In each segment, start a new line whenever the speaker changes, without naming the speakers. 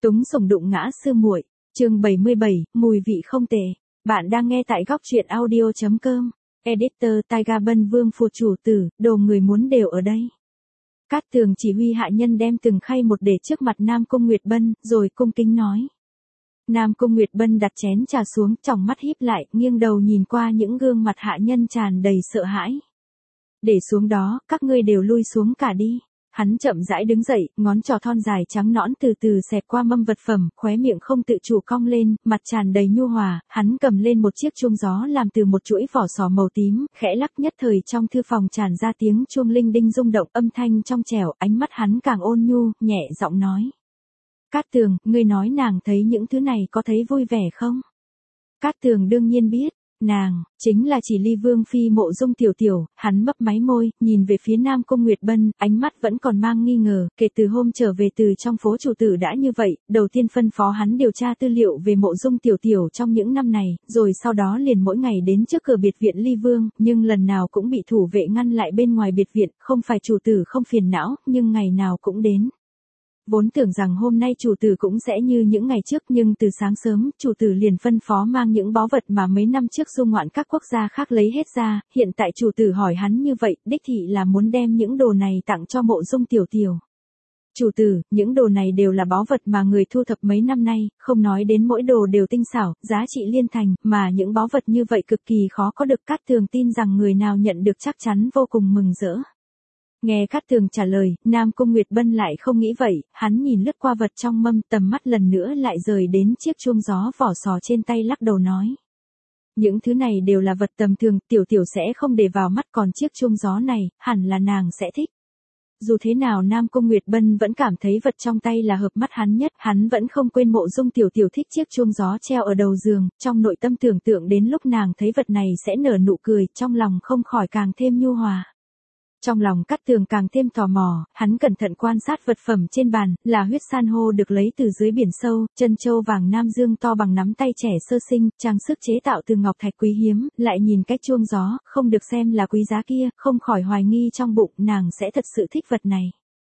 Túng sủng đụng ngã sư muội, chương 77, mùi vị không tệ. Bạn đang nghe tại góc truyện audio.com. Editor Taiga Bân Vương phù chủ tử, đồ người muốn đều ở đây. Cát Tường chỉ huy hạ nhân đem từng khay một để trước mặt Nam Cung Nguyệt Bân, rồi cung kính nói. Nam Cung Nguyệt Bân đặt chén trà xuống, tròng mắt híp lại, nghiêng đầu nhìn qua những gương mặt hạ nhân tràn đầy sợ hãi. Để xuống đó, các ngươi đều lui xuống cả đi. Hắn chậm rãi đứng dậy, ngón trỏ thon dài trắng nõn từ từ xẹt qua mâm vật phẩm, khóe miệng không tự chủ cong lên, mặt tràn đầy nhu hòa, hắn cầm lên một chiếc chuông gió làm từ một chuỗi vỏ sò màu tím, khẽ lắc nhất thời trong thư phòng tràn ra tiếng chuông linh đinh rung động, âm thanh trong trẻo, ánh mắt hắn càng ôn nhu, nhẹ giọng nói. Cát Tường, ngươi nói nàng thấy những thứ này có thấy vui vẻ không? Cát Tường đương nhiên biết. Nàng, chính là chỉ Ly Vương Phi Mộ Dung Tiểu Tiểu, hắn mấp máy môi, nhìn về phía Nam Cung Nguyệt Bân, ánh mắt vẫn còn mang nghi ngờ, kể từ hôm trở về từ trong phố chủ tử đã như vậy, đầu tiên phân phó hắn điều tra tư liệu về Mộ Dung Tiểu Tiểu trong những năm này, rồi sau đó liền mỗi ngày đến trước cửa biệt viện Ly Vương, nhưng lần nào cũng bị thủ vệ ngăn lại bên ngoài biệt viện, không phải chủ tử không phiền não, nhưng ngày nào cũng đến. Vốn tưởng rằng hôm nay chủ tử cũng sẽ như những ngày trước, nhưng từ sáng sớm, chủ tử liền phân phó mang những báu vật mà mấy năm trước du ngoạn các quốc gia khác lấy hết ra, hiện tại chủ tử hỏi hắn như vậy, đích thị là muốn đem những đồ này tặng cho Mộ Dung Tiểu Tiểu. Chủ tử, những đồ này đều là báu vật mà người thu thập mấy năm nay, không nói đến mỗi đồ đều tinh xảo, giá trị liên thành, mà những báu vật như vậy cực kỳ khó có được. Cát Tường tin rằng người nào nhận được chắc chắn vô cùng mừng rỡ. Nghe Cát Tường trả lời, Nam Cung Nguyệt Bân lại không nghĩ vậy, hắn nhìn lướt qua vật trong mâm, tầm mắt lần nữa lại rời đến chiếc chuông gió vỏ sò trên tay, lắc đầu nói. Những thứ này đều là vật tầm thường, Tiểu Tiểu sẽ không để vào mắt, còn chiếc chuông gió này, hẳn là nàng sẽ thích. Dù thế nào Nam Cung Nguyệt Bân vẫn cảm thấy vật trong tay là hợp mắt hắn nhất, hắn vẫn không quên Mộ Dung Tiểu Tiểu thích chiếc chuông gió treo ở đầu giường, trong nội tâm tưởng tượng đến lúc nàng thấy vật này sẽ nở nụ cười, trong lòng không khỏi càng thêm nhu hòa. Trong lòng Cát Tường càng thêm tò mò, hắn cẩn thận quan sát vật phẩm trên bàn, là huyết san hô được lấy từ dưới biển sâu, chân châu vàng Nam Dương to bằng nắm tay trẻ sơ sinh, trang sức chế tạo từ ngọc thạch quý hiếm, lại nhìn cách chuông gió, không được xem là quý giá kia, không khỏi hoài nghi trong bụng, nàng sẽ thật sự thích vật này.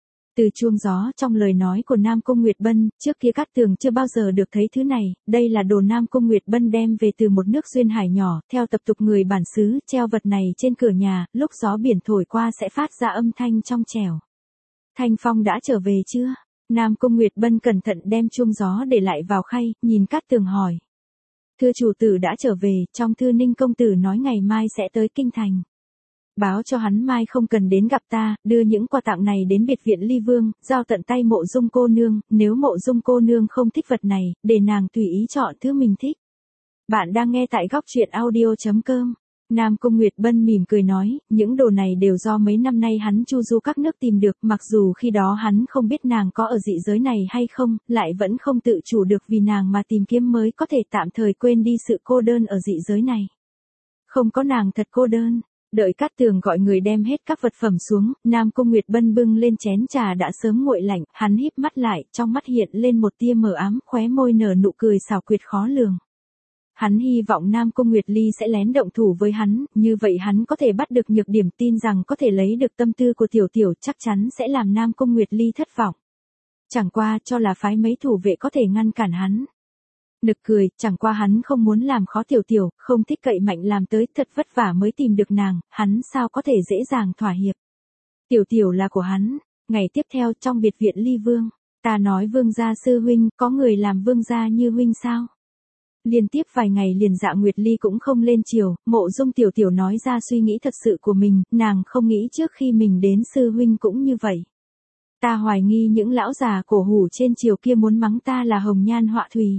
Từ chuông gió trong lời nói của Nam Cung Nguyệt Bân, trước kia Cát Tường chưa bao giờ được thấy thứ này, đây là đồ Nam Cung Nguyệt Bân đem về từ một nước duyên hải nhỏ, theo tập tục người bản xứ, treo vật này trên cửa nhà, lúc gió biển thổi qua sẽ phát ra âm thanh trong trẻo. Thanh Phong đã trở về chưa? Nam Cung Nguyệt Bân cẩn thận đem chuông gió để lại vào khay, nhìn Cát Tường hỏi. Thưa chủ tử đã trở về, trong thư Ninh công tử nói ngày mai sẽ tới kinh thành. Báo cho hắn mai không cần đến gặp ta, đưa những quà tặng này đến biệt viện Ly Vương, giao tận tay Mộ Dung cô nương, nếu Mộ Dung cô nương không thích vật này, để nàng tùy ý chọn thứ mình thích. Bạn đang nghe tại góc truyện audio.com. Nam Cung Nguyệt Bân mỉm cười nói, những đồ này đều do mấy năm nay hắn chu du các nước tìm được, mặc dù khi đó hắn không biết nàng có ở dị giới này hay không, lại vẫn không tự chủ được vì nàng mà tìm kiếm mới có thể tạm thời quên đi sự cô đơn ở dị giới này. Không có nàng thật cô đơn. Đợi Cát Tường gọi người đem hết các vật phẩm xuống, Nam Cung Nguyệt Bân bưng lên chén trà đã sớm nguội lạnh, hắn híp mắt lại, trong mắt hiện lên một tia mờ ám, khóe môi nở nụ cười xảo quyệt khó lường. Hắn hy vọng Nam Cung Nguyệt Ly sẽ lén động thủ với hắn, như vậy hắn có thể bắt được nhược điểm, tin rằng có thể lấy được tâm tư của Tiểu Tiểu, chắc chắn sẽ làm Nam Cung Nguyệt Ly thất vọng. Chẳng qua cho là phái mấy thủ vệ có thể ngăn cản hắn. Nực cười, chẳng qua hắn không muốn làm khó Tiểu Tiểu, không thích cậy mạnh làm tới, thật vất vả mới tìm được nàng, hắn sao có thể dễ dàng thỏa hiệp. Tiểu Tiểu là của hắn. Ngày tiếp theo trong biệt viện Ly Vương, ta nói Vương gia sư huynh, có người làm Vương gia như huynh sao? Liên tiếp vài ngày liền Dạ Nguyệt Ly cũng không lên chiều, Mộ Dung Tiểu Tiểu nói ra suy nghĩ thật sự của mình, nàng không nghĩ trước khi mình đến sư huynh cũng như vậy. Ta hoài nghi những lão già cổ hủ trên chiều kia muốn mắng ta là hồng nhan họa thủy.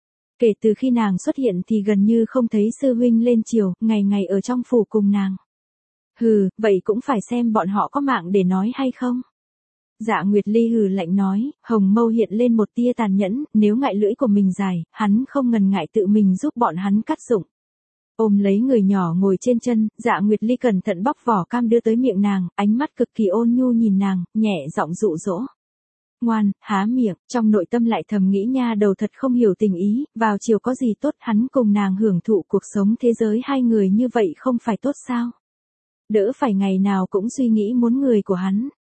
Kể từ khi nàng xuất hiện thì gần như không thấy sư huynh lên chiều, ngày ngày ở trong phủ cùng nàng. Hừ, vậy cũng phải xem bọn họ có mạng để nói hay không. Dạ Nguyệt Ly hừ lạnh nói, hồng mâu hiện lên một tia tàn nhẫn, nếu ngại lưỡi của mình dài, hắn không ngần ngại tự mình giúp bọn hắn cắt dụng. Ôm lấy người nhỏ ngồi trên chân, Dạ Nguyệt Ly cẩn thận bóc vỏ cam đưa tới miệng nàng, ánh mắt cực kỳ ôn nhu nhìn nàng, nhẹ giọng dụ dỗ. Ngoan, há miệng, trong nội tâm lại thầm nghĩ nha đầu thật không hiểu tình ý, vào chiều có gì tốt, hắn cùng nàng hưởng thụ cuộc sống thế giới hai người như vậy không phải tốt sao? Đỡ phải ngày nào cũng suy nghĩ muốn người của hắn.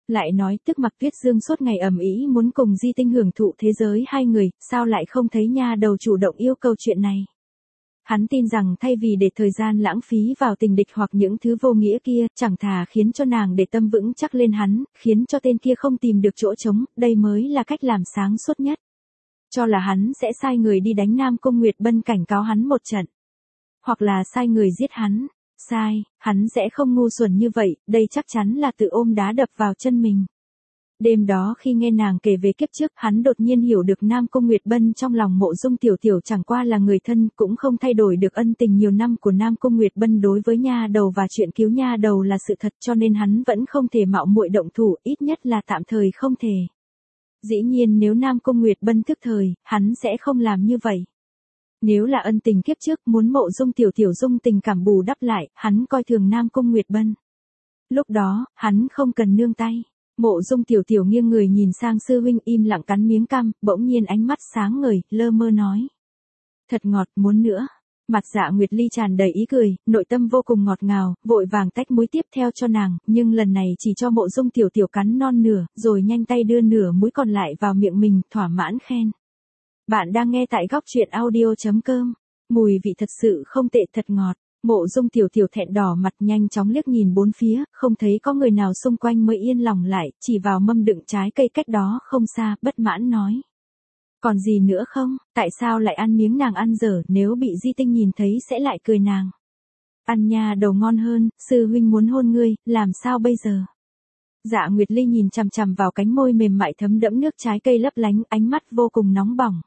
Lại nói tức Mặc Tuyết Dương suốt ngày ầm ĩ muốn cùng Di Tinh hưởng thụ thế giới hai người, sao lại không thấy nha đầu chủ động yêu cầu chuyện này. Hắn tin rằng thay vì để thời gian lãng phí vào tình địch hoặc những thứ vô nghĩa kia, chẳng thà khiến cho nàng để tâm vững chắc lên hắn, khiến cho tên kia không tìm được chỗ trống, đây mới là cách làm sáng suốt nhất. Cho là hắn sẽ sai người đi đánh Nam Cung Nguyệt Bân cảnh cáo hắn một trận. Hoặc là sai người giết hắn. Sai, hắn sẽ không ngu xuẩn như vậy, đây chắc chắn là tự ôm đá đập vào chân mình. Đêm đó khi nghe nàng kể về kiếp trước, hắn đột nhiên hiểu được Nam Cung Nguyệt Bân trong lòng Mộ Dung Tiểu Tiểu chẳng qua là người thân, cũng không thay đổi được ân tình nhiều năm của Nam Cung Nguyệt Bân đối với nha đầu, và chuyện cứu nha đầu là sự thật, cho nên hắn vẫn không thể mạo muội động thủ, ít nhất là tạm thời không thể. Dĩ nhiên nếu Nam Cung Nguyệt Bân thức thời, hắn sẽ không làm như vậy. Nếu là ân tình kiếp trước muốn Mộ Dung Tiểu Tiểu dung tình cảm bù đắp lại, hắn coi thường Nam Cung Nguyệt Bân. Lúc đó, hắn không cần nương tay. Mộ Dung Tiểu Tiểu nghiêng người nhìn sang sư huynh im lặng cắn miếng cam, bỗng nhiên ánh mắt sáng ngời, lơ mơ nói. Thật ngọt, muốn nữa. Mặt Dạ Nguyệt Ly tràn đầy ý cười, nội tâm vô cùng ngọt ngào, vội vàng tách muối tiếp theo cho nàng, nhưng lần này chỉ cho Mộ Dung Tiểu Tiểu cắn non nửa, rồi nhanh tay đưa nửa muối còn lại vào miệng mình, thỏa mãn khen. Bạn đang nghe tại góc truyện audio.com. Mùi vị thật sự không tệ, thật ngọt. Mộ Dung Tiểu Tiểu thẹn đỏ mặt nhanh chóng liếc nhìn bốn phía, không thấy có người nào xung quanh mới yên lòng lại, chỉ vào mâm đựng trái cây cách đó không xa, bất mãn nói. Còn gì nữa không, tại sao lại ăn miếng nàng ăn dở, nếu bị Di Tinh nhìn thấy sẽ lại cười nàng. Ăn nha đầu ngon hơn, sư huynh muốn hôn ngươi, làm sao bây giờ? Dạ Nguyệt Ly nhìn chằm chằm vào cánh môi mềm mại thấm đẫm nước trái cây lấp lánh, ánh mắt vô cùng nóng bỏng.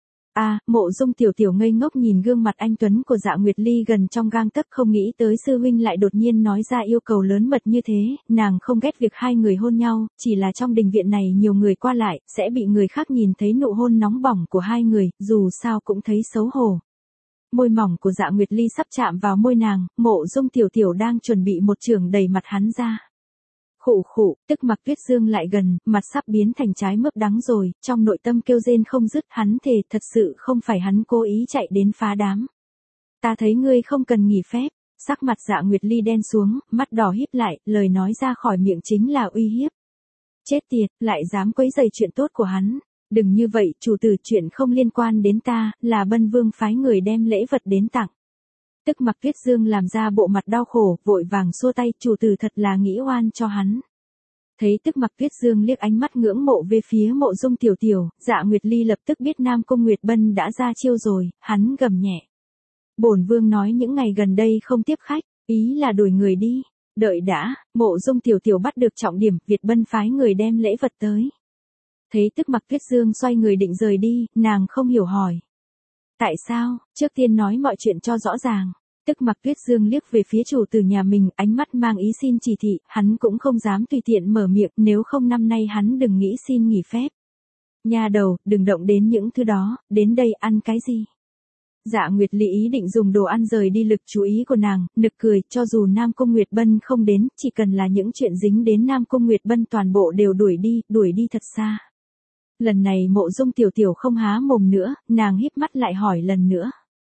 Mộ Dung Tiểu Tiểu ngây ngốc nhìn gương mặt anh tuấn của Dạ Nguyệt Ly gần trong gang tấc, không nghĩ tới sư huynh lại đột nhiên nói ra yêu cầu lớn mật như thế, nàng không ghét việc hai người hôn nhau, chỉ là trong đình viện này nhiều người qua lại, sẽ bị người khác nhìn thấy nụ hôn nóng bỏng của hai người, dù sao cũng thấy xấu hổ. Môi mỏng của Dạ Nguyệt Ly sắp chạm vào môi nàng, Mộ Dung Tiểu Tiểu đang chuẩn bị một chưởng đẩy mặt hắn ra. Khụ khụ, tức Mặc Tuyết Dương lại gần, mặt sắp biến thành trái mướp đắng rồi, trong nội tâm kêu rên không dứt, hắn thề thật sự không phải hắn cố ý chạy đến phá đám. Ta thấy ngươi không cần nghỉ phép, sắc mặt Dạ Nguyệt Ly đen xuống, mắt đỏ híp lại, lời nói ra khỏi miệng chính là uy hiếp. Chết tiệt, lại dám quấy rầy chuyện tốt của hắn. Đừng như vậy, chủ tử, chuyện không liên quan đến ta, là Bân Vương phái người đem lễ vật đến tặng. Tức Mặc Tuyết Dương làm ra bộ mặt đau khổ, vội vàng xua tay, chủ tử thật là nghĩ oan cho hắn. Thấy Tức Mặc Tuyết Dương liếc ánh mắt ngưỡng mộ về phía Mộ Dung Tiểu Tiểu, Dạ Nguyệt Ly lập tức biết Nam Cung Nguyệt Bân đã ra chiêu rồi, hắn gầm nhẹ. Bổn vương nói những ngày gần đây không tiếp khách, ý là đuổi người đi. Đợi đã, Mộ Dung Tiểu Tiểu bắt được trọng điểm, Việt Bân phái người đem lễ vật tới. Thấy Tức Mặc Tuyết Dương xoay người định rời đi, nàng không hiểu hỏi. Tại sao, trước tiên nói mọi chuyện cho rõ ràng. Tức Mặc Tuyết Dương liếc về phía chủ tử nhà mình, ánh mắt mang ý xin chỉ thị, hắn cũng không dám tùy tiện mở miệng, nếu không năm nay hắn đừng nghĩ xin nghỉ phép. Nha đầu, đừng động đến những thứ đó, đến đây ăn cái gì? Dạ Nguyệt Ly ý định dùng đồ ăn rời đi lực chú ý của nàng, nực cười, cho dù Nam Cung Nguyệt Bân không đến, chỉ cần là những chuyện dính đến Nam Cung Nguyệt Bân toàn bộ đều đuổi đi thật xa. Lần này Mộ Dung Tiểu Tiểu không há mồm nữa, nàng híp mắt lại hỏi lần nữa.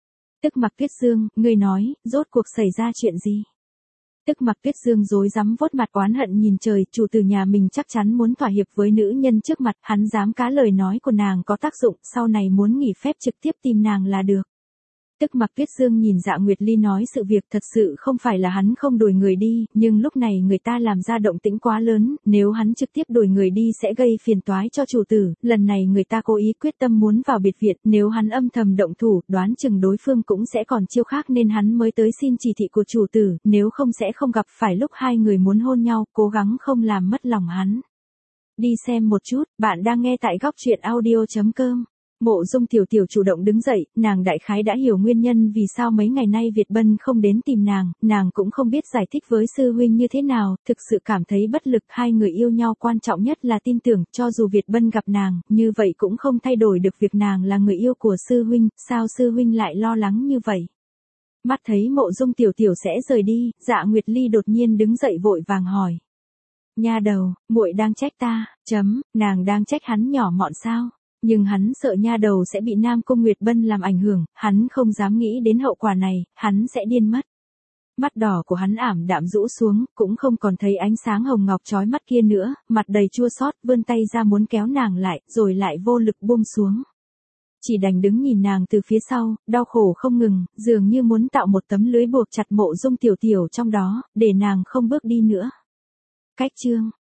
Tức Mặc Tuyết Dương, ngươi nói, rốt cuộc xảy ra chuyện gì? Tức Mặc Tuyết Dương rối rắm vuốt mặt oán hận nhìn trời, chủ tử nhà mình chắc chắn muốn thỏa hiệp với nữ nhân trước mặt, hắn dám cá lời nói của nàng có tác dụng, sau này muốn nghỉ phép trực tiếp tìm nàng là được. Tức Mặc Tuyết Dương nhìn Dạ Nguyệt Ly nói sự việc thật sự không phải là hắn không đuổi người đi, nhưng lúc này người ta làm ra động tĩnh quá lớn, nếu hắn trực tiếp đuổi người đi sẽ gây phiền toái cho chủ tử, lần này người ta cố ý quyết tâm muốn vào biệt viện, nếu hắn âm thầm động thủ, đoán chừng đối phương cũng sẽ còn chiêu khác nên hắn mới tới xin chỉ thị của chủ tử, nếu không sẽ không gặp phải lúc hai người muốn hôn nhau, cố gắng không làm mất lòng hắn. Đi xem một chút, bạn đang nghe tại góc truyện audio.com. Mộ Dung Tiểu Tiểu chủ động đứng dậy, nàng đại khái đã hiểu nguyên nhân vì sao mấy ngày nay Việt Bân không đến tìm nàng cũng không biết giải thích với sư huynh như thế nào, thực sự cảm thấy bất lực, hai người yêu nhau quan trọng nhất là tin tưởng, cho dù Việt Bân gặp nàng, như vậy cũng không thay đổi được việc nàng là người yêu của sư huynh, sao sư huynh lại lo lắng như vậy. Mắt thấy Mộ Dung Tiểu Tiểu sẽ rời đi, Dạ Nguyệt Ly đột nhiên đứng dậy vội vàng hỏi. Nha đầu, muội đang trách ta, nàng đang trách hắn nhỏ mọn sao? Nhưng hắn sợ nha đầu sẽ bị Nam Cung Nguyệt Bân làm ảnh hưởng, hắn không dám nghĩ đến hậu quả này, hắn sẽ điên mất. Mắt đỏ của hắn ảm đạm rũ xuống, cũng không còn thấy ánh sáng hồng ngọc chói mắt kia nữa, mặt đầy chua xót, vươn tay ra muốn kéo nàng lại, rồi lại vô lực buông xuống. Chỉ đành đứng nhìn nàng từ phía sau, đau khổ không ngừng, dường như muốn tạo một tấm lưới buộc chặt Mộ Dung Tiểu Tiểu trong đó, để nàng không bước đi nữa. Cách chương